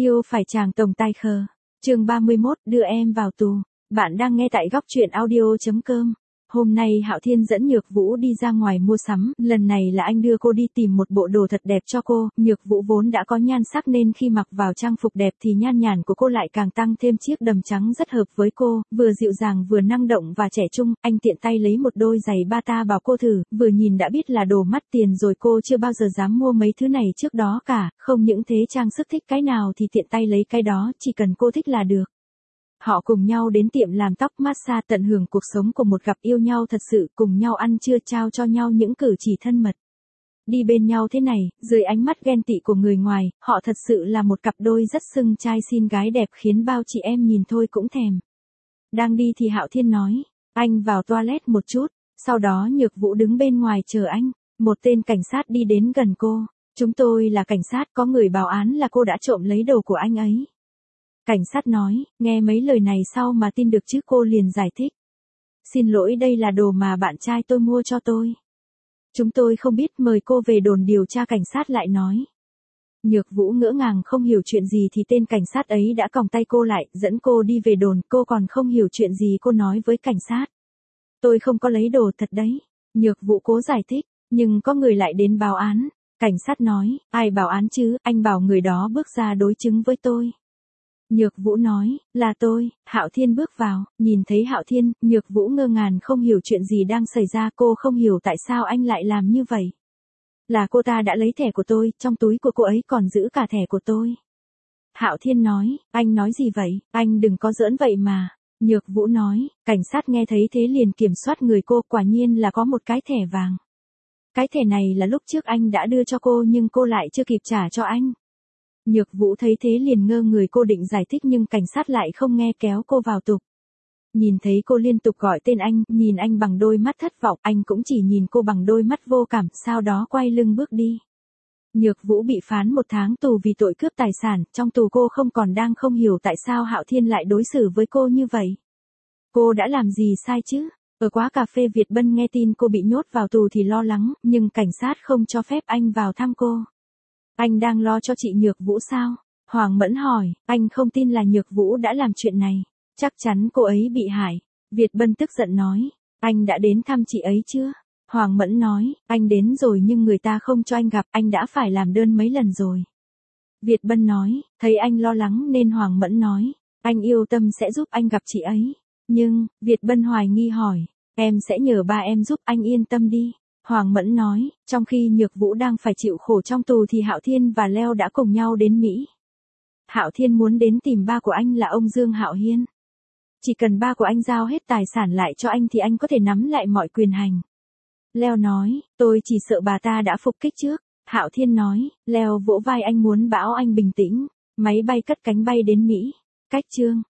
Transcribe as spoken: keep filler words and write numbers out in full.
Yêu phải chàng tổng tài khờ. Chương ba mươi mốt, đưa em vào tù. Bạn đang nghe tại góc truyện audio chấm com. Hôm nay Hạo Thiên dẫn Nhược Vũ đi ra ngoài mua sắm, lần này là anh đưa cô đi tìm một bộ đồ thật đẹp cho cô. Nhược Vũ vốn đã có nhan sắc nên khi mặc vào trang phục đẹp thì nhan nhản của cô lại càng tăng thêm, chiếc đầm trắng rất hợp với cô, vừa dịu dàng vừa năng động và trẻ trung. Anh tiện tay lấy một đôi giày bata bảo cô thử, vừa nhìn đã biết là đồ mắc tiền rồi, cô chưa bao giờ dám mua mấy thứ này trước đó cả, không những thế trang sức thích cái nào thì tiện tay lấy cái đó, chỉ cần cô thích là được. Họ cùng nhau đến tiệm làm tóc massage, tận hưởng cuộc sống của một cặp yêu nhau thật sự, cùng nhau ăn trưa, trao cho nhau những cử chỉ thân mật. Đi bên nhau thế này, dưới ánh mắt ghen tị của người ngoài, họ thật sự là một cặp đôi rất xưng trai xinh gái đẹp, khiến bao chị em nhìn thôi cũng thèm. Đang đi thì Hạo Thiên nói, anh vào toilet một chút, sau đó Nhược Vũ đứng bên ngoài chờ anh. Một tên cảnh sát đi đến gần cô. Chúng tôi là cảnh sát, có người báo án là cô đã trộm lấy đồ của anh ấy. Cảnh sát nói, nghe mấy lời này sau mà tin được chứ, cô liền giải thích. Xin lỗi, đây là đồ mà bạn trai tôi mua cho tôi. Chúng tôi không biết, mời cô về đồn điều tra, cảnh sát lại nói. Nhược Vũ ngỡ ngàng không hiểu chuyện gì thì tên cảnh sát ấy đã còng tay cô lại, dẫn cô đi về đồn. Cô còn không hiểu chuyện gì, cô nói với cảnh sát. Tôi không có lấy đồ thật đấy. Nhược Vũ cố giải thích, nhưng có người lại đến báo án. Cảnh sát nói, ai báo án chứ, anh bảo người đó bước ra đối chứng với tôi. Nhược Vũ nói, là tôi. Hạo Thiên bước vào, nhìn thấy Hạo Thiên, Nhược Vũ ngơ ngàng không hiểu chuyện gì đang xảy ra, cô không hiểu tại sao anh lại làm như vậy. Là cô ta đã lấy thẻ của tôi, trong túi của cô ấy còn giữ cả thẻ của tôi. Hạo Thiên nói, anh nói gì vậy, anh đừng có giỡn vậy mà. Nhược Vũ nói, cảnh sát nghe thấy thế liền kiểm soát người cô, quả nhiên là có một cái thẻ vàng. Cái thẻ này là lúc trước anh đã đưa cho cô nhưng cô lại chưa kịp trả cho anh. Nhược Vũ thấy thế liền ngơ người, cô định giải thích nhưng cảnh sát lại không nghe, kéo cô vào tù. Nhìn thấy cô liên tục gọi tên anh, nhìn anh bằng đôi mắt thất vọng, anh cũng chỉ nhìn cô bằng đôi mắt vô cảm, sau đó quay lưng bước đi. Nhược Vũ bị phán một tháng tù vì tội cướp tài sản, trong tù cô không còn đang không hiểu tại sao Hạo Thiên lại đối xử với cô như vậy. Cô đã làm gì sai chứ? Ở quán cà phê Việt Bân nghe tin cô bị nhốt vào tù thì lo lắng, nhưng cảnh sát không cho phép anh vào thăm cô. Anh đang lo cho chị Nhược Vũ sao? Hoàng Mẫn hỏi, anh không tin là Nhược Vũ đã làm chuyện này. Chắc chắn cô ấy bị hại. Việt Bân tức giận nói, anh đã đến thăm chị ấy chưa? Hoàng Mẫn nói, anh đến rồi nhưng người ta không cho anh gặp, anh đã phải làm đơn mấy lần rồi. Việt Bân nói, thấy anh lo lắng nên Hoàng Mẫn nói, anh yêu tâm sẽ giúp anh gặp chị ấy. Nhưng, Việt Bân hoài nghi hỏi, em sẽ nhờ ba em giúp, anh yên tâm đi. Hoàng Mẫn nói, trong khi Nhược Vũ đang phải chịu khổ trong tù thì Hạo Thiên và Leo đã cùng nhau đến Mỹ. Hạo Thiên muốn đến tìm ba của anh là ông Dương Hạo Hiên. Chỉ cần ba của anh giao hết tài sản lại cho anh thì anh có thể nắm lại mọi quyền hành. Leo nói, tôi chỉ sợ bà ta đã phục kích trước. Hạo Thiên nói, Leo vỗ vai anh muốn bảo anh bình tĩnh. Máy bay cất cánh bay đến Mỹ. Cách chương